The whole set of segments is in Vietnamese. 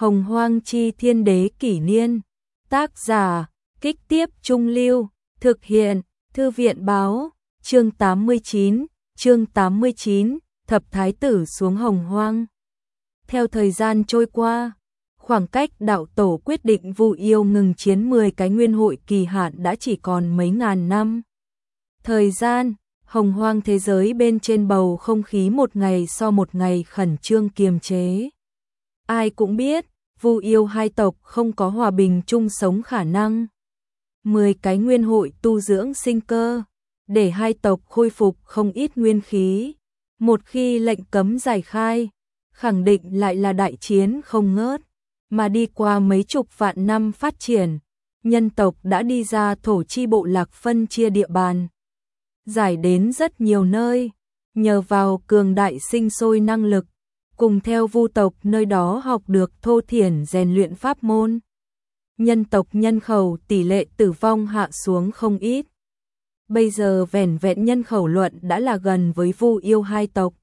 Hồng Hoang chi thiên đế kỷ niên. Tác giả, Kích Tiếp Trung Lưu. Thực hiện, Thư viện báo. Chương 89, Thập Thái Tử xuống Hồng Hoang. Theo thời gian trôi qua, khoảng cách đạo tổ quyết định Vu Yêu ngừng chiến 10 cái nguyên hội kỳ hạn đã chỉ còn mấy ngàn năm. Thời gian, Hồng Hoang thế giới bên trên bầu không khí một ngày so một ngày khẩn trương kiềm chế. Ai cũng biết, Vu Yêu hai tộc không có hòa bình chung sống khả năng. 10 cái nguyên hội tu dưỡng sinh cơ, để hai tộc khôi phục không ít nguyên khí. Một khi lệnh cấm giải khai, khẳng định lại là đại chiến không ngớt. Mà đi qua mấy chục vạn năm phát triển, nhân tộc đã đi ra thổ chi bộ lạc phân chia địa bàn, giải đến rất nhiều nơi, nhờ vào cường đại sinh sôi năng lực, cùng theo Vu tộc nơi đó học được thô thiển rèn luyện pháp môn. Nhân tộc nhân khẩu tỷ lệ tử vong hạ xuống không ít. Bây giờ vẻn vẹn nhân khẩu luận đã là gần với Vu Yêu hai tộc.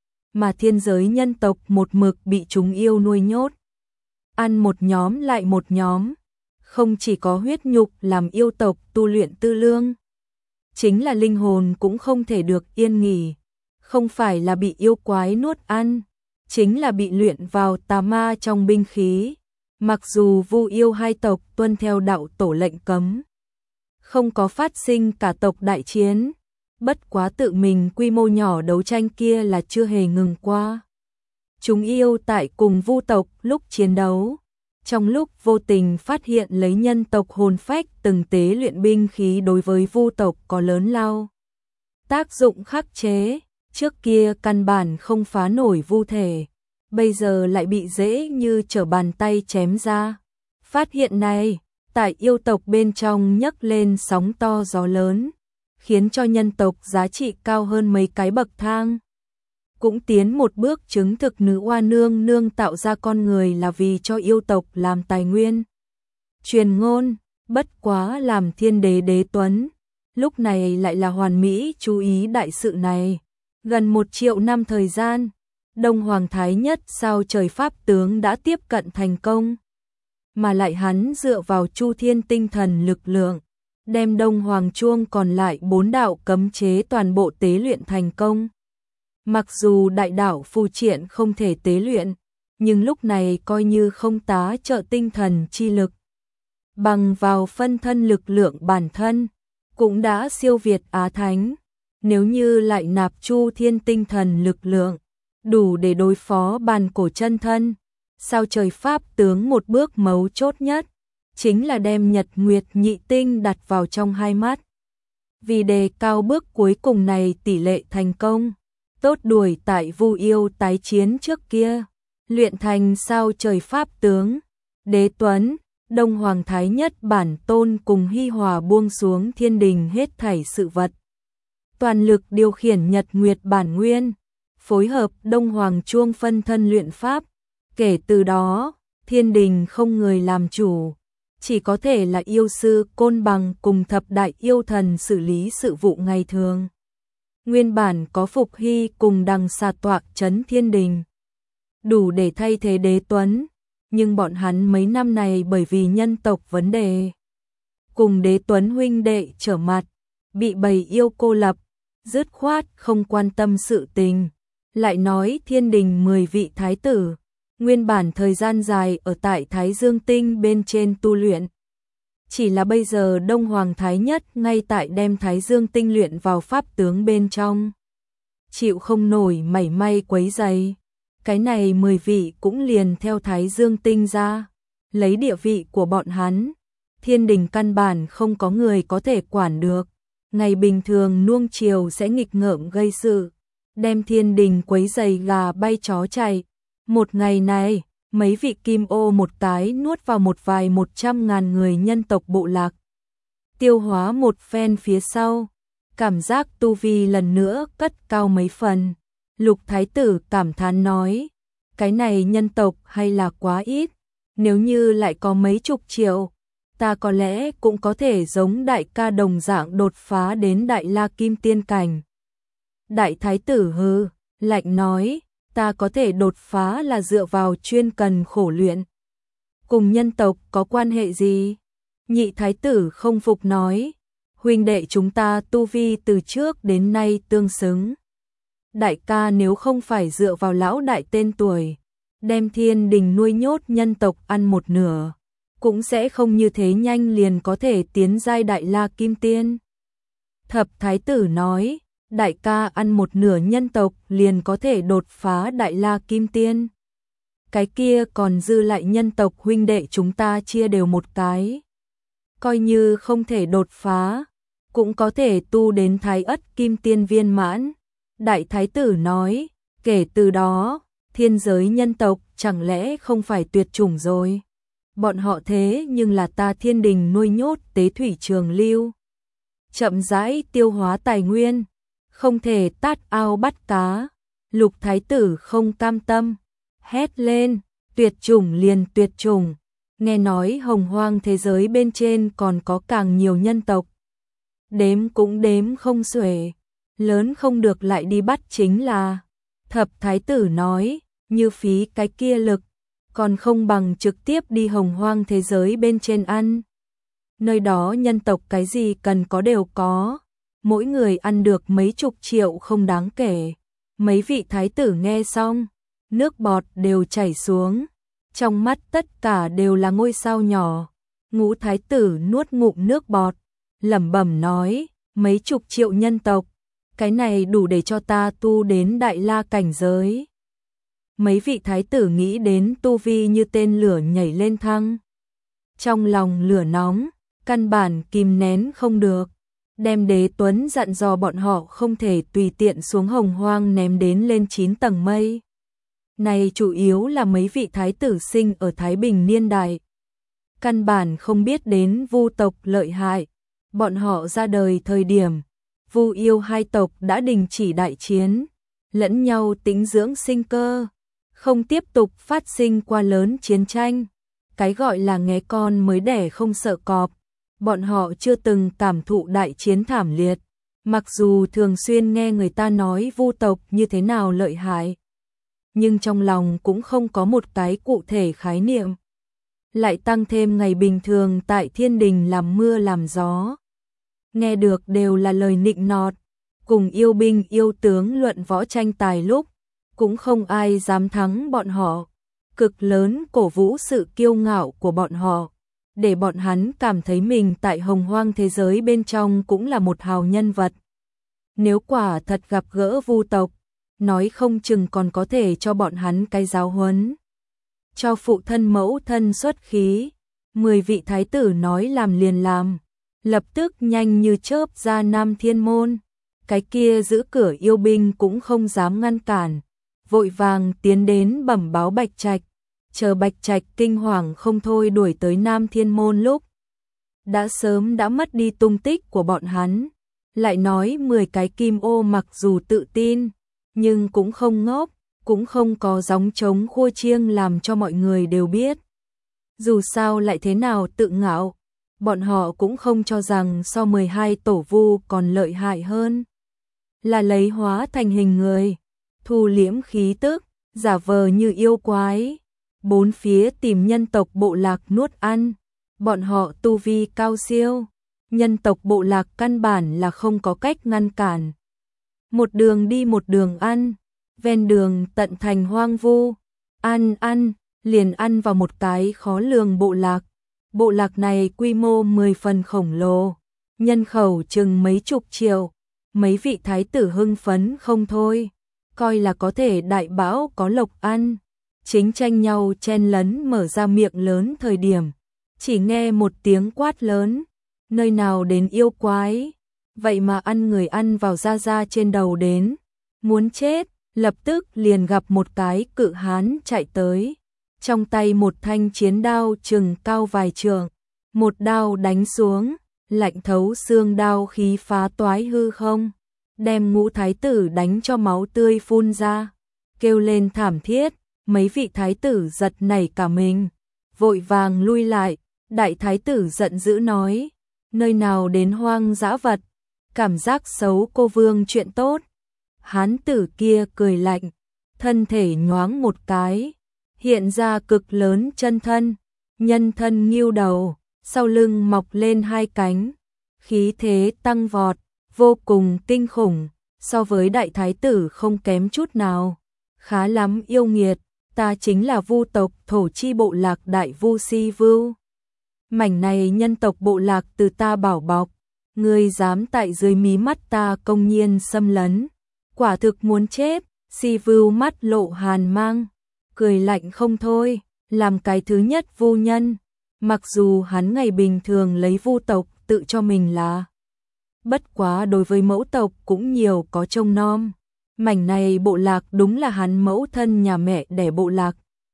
Mà thiên giới nhân tộc một mực bị chúng yêu nuôi nhốt. Ăn một nhóm lại một nhóm. Không chỉ có huyết nhục làm yêu tộc tu luyện tư lương. Chính là linh hồn cũng không thể được yên nghỉ. Không phải là bị yêu quái nuốt ăn. Chính là bị luyện vào tà ma trong binh khí. Mặc dù Vu Yêu hai tộc tuân theo đạo tổ lệnh cấm, không có phát sinh cả tộc đại chiến, bất quá tự mình quy mô nhỏ đấu tranh kia là chưa hề ngừng qua. Chúng yêu tại cùng Vu tộc lúc chiến đấu, trong lúc vô tình phát hiện lấy nhân tộc hồn phách từng tế luyện binh khí đối với Vu tộc có lớn lao tác dụng khắc chế, trước kia căn bản không phá nổi Vu thể. Bây giờ lại bị dễ như trở bàn tay chém ra. Phát hiện này, tại yêu tộc bên trong nhấc lên sóng to gió lớn, khiến cho nhân tộc giá trị cao hơn mấy cái bậc thang. Cũng tiến một bước chứng thực nữ oa nương nương tạo ra con người là vì cho yêu tộc làm tài nguyên. Truyền ngôn, bất quá làm thiên đế đế tuấn, lúc này lại là hoàn mỹ chú ý đại sự này. Gần 1 triệu năm thời gian, Đông Hoàng Thái Nhất sao trời pháp tướng đã tiếp cận thành công, mà lại hắn dựa vào Chu Thiên tinh thần lực lượng, đem Đông Hoàng chuông còn lại 4 đạo cấm chế toàn bộ tế luyện thành công. Mặc dù đại đạo phù triện không thể tế luyện, nhưng lúc này coi như không tá trợ tinh thần chi lực, bằng vào phân thân lực lượng bản thân, cũng đã siêu việt Á Thánh. Nếu như lại nạp Chu Thiên tinh thần lực lượng, đủ để đối phó bàn cổ chân thân. Sao trời pháp tướng một bước mấu chốt nhất, chính là đem Nhật Nguyệt nhị tinh đặt vào trong hai mắt. Vì đề cao bước cuối cùng này tỷ lệ thành công, tốt đuổi tại Vu Yêu tái chiến trước kia, luyện thành sao trời pháp tướng. Đế Tuấn, Đông Hoàng Thái Nhất bản tôn cùng Hi Hòa buông xuống thiên đình hết thảy sự vật. Toàn lực điều khiển Nhật Nguyệt bản nguyên, phối hợp Đông Hoàng chuông phân thân luyện pháp. Kể từ đó, thiên đình không người làm chủ, chỉ có thể là yêu sư Côn Bằng cùng thập đại yêu thần xử lý sự vụ ngày thường. Nguyên bản có Phục Hy cùng Đằng Xà tọa trấn thiên đình, đủ để thay thế Đế Tuấn, nhưng bọn hắn mấy năm này bởi vì nhân tộc vấn đề, cùng Đế Tuấn huynh đệ trở mặt, bị bầy yêu cô lập, dứt khoát không quan tâm sự tình. Lại nói thiên đình 10 vị thái tử, nguyên bản thời gian dài ở tại Thái Dương Tinh bên trên tu luyện. Chỉ là bây giờ Đông Hoàng Thái Nhất ngay tại đem Thái Dương Tinh luyện vào pháp tướng bên trong. Chịu không nổi mảy may quấy rầy. Cái này 10 vị cũng liền theo Thái Dương Tinh ra, lấy địa vị của bọn hắn. Thiên đình căn bản không có người có thể quản được. Ngày bình thường nuông chiều sẽ nghịch ngợm gây sự, đem thiên đình quấy giày gà bay chó chạy. Một ngày này, mấy vị kim ô một cái nuốt vào một vài 100.000 người nhân tộc bộ lạc. Tiêu hóa một phen phía sau, cảm giác tu vi lần nữa cất cao mấy phần. Lục Thái tử cảm thán nói, cái này nhân tộc hay là quá ít, nếu như lại có mấy chục triệu, ta có lẽ cũng có thể giống đại ca đồng dạng đột phá đến đại la kim tiên cảnh. Đại Thái tử hừ, lạnh nói, ta có thể đột phá là dựa vào chuyên cần khổ luyện, cùng nhân tộc có quan hệ gì? Nhị thái tử không phục nói, huynh đệ chúng ta tu vi từ trước đến nay tương xứng. Đại ca nếu không phải dựa vào lão đại tên tuổi, đem thiên đình nuôi nhốt nhân tộc ăn một nửa, cũng sẽ không như thế nhanh liền có thể tiến giai đại la kim tiên. Thập thái tử nói, đại ca ăn một nửa nhân tộc liền có thể đột phá đại la kim tiên. Cái kia còn dư lại nhân tộc huynh đệ chúng ta chia đều một cái. Coi như không thể đột phá, cũng có thể tu đến thái ất kim tiên viên mãn. Đại thái tử nói, kể từ đó, thiên giới nhân tộc chẳng lẽ không phải tuyệt chủng rồi. Bọn họ thế nhưng là ta thiên đình nuôi nhốt tế thủy trường lưu. Chậm rãi tiêu hóa tài nguyên, không thể tát ao bắt cá. Lục thái tử không cam tâm, hét lên, tuyệt chủng liền tuyệt chủng. Nghe nói hồng hoang thế giới bên trên còn có càng nhiều nhân tộc. Đếm cũng đếm không xuể, lớn không được lại đi bắt chính là. Thập thái tử nói, như phí cái kia lực, còn không bằng trực tiếp đi hồng hoang thế giới bên trên ăn. Nơi đó nhân tộc cái gì cần có đều có, mỗi người ăn được mấy chục triệu không đáng kể. Mấy vị thái tử nghe xong, nước bọt đều chảy xuống, trong mắt tất cả đều là ngôi sao nhỏ. Ngũ thái tử nuốt ngụm nước bọt, lẩm bẩm nói, mấy chục triệu nhân tộc, cái này đủ để cho ta tu đến đại la cảnh giới. Mấy vị thái tử nghĩ đến tu vi như tên lửa nhảy lên thăng. Trong lòng lửa nóng, căn bản kìm nén không được. Đem Đế Tuấn dặn dò bọn họ không thể tùy tiện xuống hồng hoang ném đến lên 9 tầng mây. Này chủ yếu là mấy vị thái tử sinh ở Thái Bình niên đại. Căn bản không biết đến Vu tộc lợi hại. Bọn họ ra đời thời điểm, Vu yêu hai tộc đã đình chỉ đại chiến, lẫn nhau tĩnh dưỡng sinh cơ, không tiếp tục phát sinh qua lớn chiến tranh. Cái gọi là nghe con mới đẻ không sợ cọp, bọn họ chưa từng cảm thụ đại chiến thảm liệt, mặc dù thường xuyên nghe người ta nói Vu tộc như thế nào lợi hại, nhưng trong lòng cũng không có một cái cụ thể khái niệm. Lại tăng thêm ngày bình thường tại thiên đình làm mưa làm gió, nghe được đều là lời nịnh nọt, cùng yêu binh yêu tướng luận võ tranh tài lúc, cũng không ai dám thắng bọn họ, cực lớn cổ vũ sự kiêu ngạo của bọn họ, để bọn hắn cảm thấy mình tại hồng hoang thế giới bên trong cũng là một hào nhân vật. Nếu quả thật gặp gỡ Vu tộc, nói không chừng còn có thể cho bọn hắn cái giáo huấn. Cho phụ thân mẫu thân xuất khí, 10 vị thái tử nói làm liền làm, lập tức nhanh như chớp ra Nam Thiên Môn. Cái kia giữ cửa yêu binh cũng không dám ngăn cản, vội vàng tiến đến bẩm báo Bạch Trạch. Chờ Bạch Trạch kinh hoàng không thôi đuổi tới Nam Thiên Môn lúc, đã sớm đã mất đi tung tích của bọn hắn. Lại nói 10 cái kim ô mặc dù tự tin, nhưng cũng không ngốc, cũng không có gióng trống khua chiêng làm cho mọi người đều biết. Dù sao lại thế nào tự ngạo, bọn họ cũng không cho rằng so 12 tổ vu còn lợi hại hơn. Là lấy hóa thành hình người, thu liễm khí tức, giả vờ như yêu quái, bốn phía tìm nhân tộc bộ lạc nuốt ăn. Bọn họ tu vi cao siêu, nhân tộc bộ lạc căn bản là không có cách ngăn cản. Một đường đi một đường ăn, ven đường tận thành hoang vu, ăn, liền ăn vào một cái khó lường bộ lạc. Bộ lạc này quy mô 10 phần khổng lồ, nhân khẩu chừng mấy chục triệu, mấy vị thái tử hưng phấn không thôi, coi là có thể đại bão có lộc ăn. Chính tranh nhau chen lấn mở ra miệng lớn thời điểm, chỉ nghe một tiếng quát lớn, nơi nào đến yêu quái, vậy mà ăn người ăn vào da trên đầu đến, muốn chết. Lập tức liền gặp một cái cự hán chạy tới, trong tay một thanh chiến đao chừng cao vài trượng, một đao đánh xuống, lạnh thấu xương, đao khí phá toái hư không, đem Ngũ thái tử đánh cho máu tươi phun ra, kêu lên thảm thiết. Mấy vị thái tử giật nảy cả mình, vội vàng lui lại. Đại thái tử giận dữ nói, nơi nào đến hoang dã vật, cảm giác xấu cô vương chuyện tốt. Hán tử kia cười lạnh, thân thể nhoáng một cái, hiện ra cực lớn chân thân, nhân thân nghiêu đầu, sau lưng mọc lên hai cánh, khí thế tăng vọt, vô cùng kinh khủng, so với đại thái tử không kém chút nào. Khá lắm yêu nghiệt, ta chính là Vu tộc thổ chi bộ lạc đại vu Si Vưu. Mảnh này nhân tộc bộ lạc từ ta bảo bọc, ngươi dám tại dưới mí mắt ta công nhiên xâm lấn, quả thực muốn chết. Si Vưu mắt lộ hàn mang, cười lạnh không thôi, làm cái thứ nhất vu nhân. Mặc dù hắn ngày bình thường lấy vu tộc tự cho mình là, bất quá đối với mẫu tộc cũng nhiều có trông nom. Mảnh này bộ lạc đúng là hắn mẫu thân nhà mẹ đẻ bộ lạc.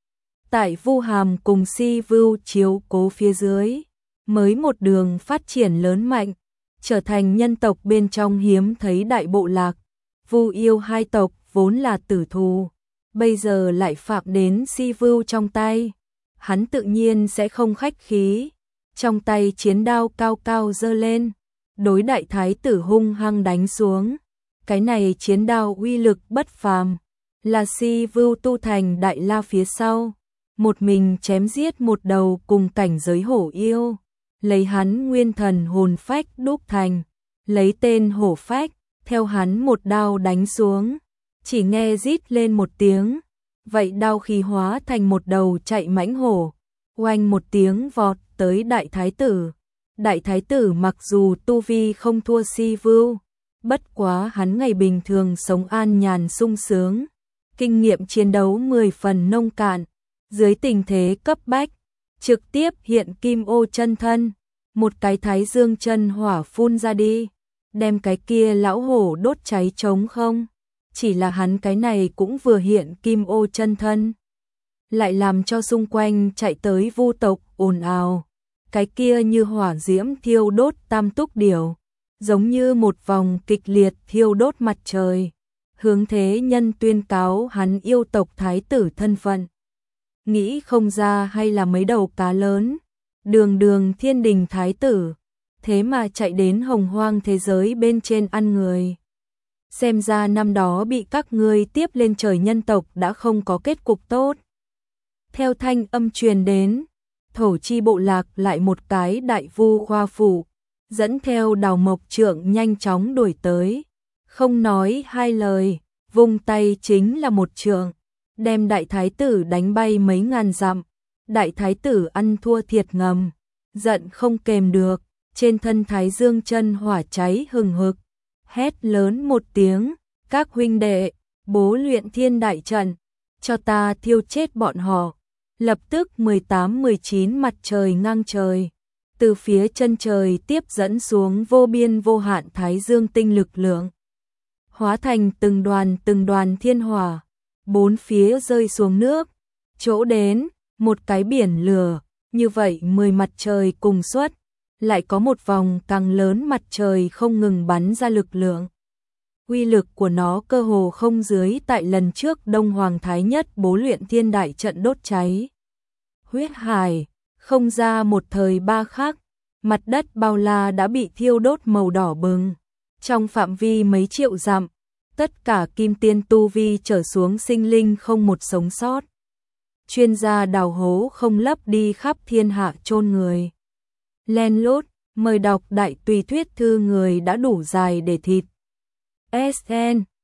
Tại Vu Hàm cùng Si Vưu chiếu cố phía dưới, mới một đường phát triển lớn mạnh, trở thành nhân tộc bên trong hiếm thấy đại bộ lạc. Vu Yêu hai tộc vốn là tử thù, bây giờ lại phạm đến Si Vưu trong tay, hắn tự nhiên sẽ không khách khí, trong tay chiến đao cao cao giơ lên, đối đại thái tử hung hăng đánh xuống. Cái này chiến đao uy lực bất phàm, là Si Vưu tu thành đại la phía sau, một mình chém giết một đầu cùng cảnh giới hổ yêu, lấy hắn nguyên thần hồn phách đúc thành, lấy tên hổ phách, theo hắn một đao đánh xuống, chỉ nghe rít lên một tiếng, vậy đao khí hóa thành một đầu chạy mãnh hổ, oanh một tiếng vọt tới đại thái tử. Đại thái tử mặc dù tu vi không thua Si Vưu, bất quá hắn ngày bình thường sống an nhàn sung sướng, kinh nghiệm chiến đấu 10 phần nông cạn, dưới tình thế cấp bách, trực tiếp hiện kim ô chân thân, một cái thái dương chân hỏa phun ra đi, đem cái kia lão hổ đốt cháy trống không. Chỉ là hắn cái này cũng vừa hiện kim ô chân thân, lại làm cho xung quanh chạy tới vu tộc ồn ào, cái kia như hỏa diễm thiêu đốt tam túc điểu, giống như một vòng kịch liệt thiêu đốt mặt trời, hướng thế nhân tuyên cáo hắn yêu tộc thái tử thân phận. Nghĩ không ra hay là mấy đầu cá lớn, đường đường thiên đình thái tử, thế mà chạy đến hồng hoang thế giới bên trên ăn người. Xem ra năm đó bị các ngươi tiếp lên trời nhân tộc đã không có kết cục tốt. Theo thanh âm truyền đến, thổ chi bộ lạc lại một cái đại vu khoa phủ, dẫn theo Đào Mộc Trượng nhanh chóng đuổi tới, không nói hai lời, vung tay chính là một trượng, đem đại thái tử đánh bay mấy ngàn dặm. Đại thái tử ăn thua thiệt ngầm, giận không kềm được, trên thân thái dương chân hỏa cháy hừng hực, hét lớn một tiếng, các huynh đệ, bố luyện thiên đại trận, cho ta thiêu chết bọn họ. Lập tức 18-19 mặt trời ngang trời, từ phía chân trời tiếp dẫn xuống vô biên vô hạn thái dương tinh lực lượng, hóa thành từng đoàn thiên hỏa, bốn phía rơi xuống nước, chỗ đến, một cái biển lửa, như vậy 10 mặt trời cùng xuất, lại có một vòng càng lớn mặt trời không ngừng bắn ra lực lượng. Uy lực của nó cơ hồ không dưới tại lần trước Đông Hoàng Thái Nhất bố luyện thiên đại trận đốt cháy. Huyết hải, không ra một thời ba khắc, mặt đất bao la đã bị thiêu đốt màu đỏ bừng. Trong phạm vi mấy triệu dặm, tất cả kim tiên tu vi trở xuống sinh linh không một sống sót. Chuyên gia đào hố không lấp đi khắp thiên hạ chôn người. Len lút, mời đọc đại tùy thuyết thư người đã đủ dài để thịt. SN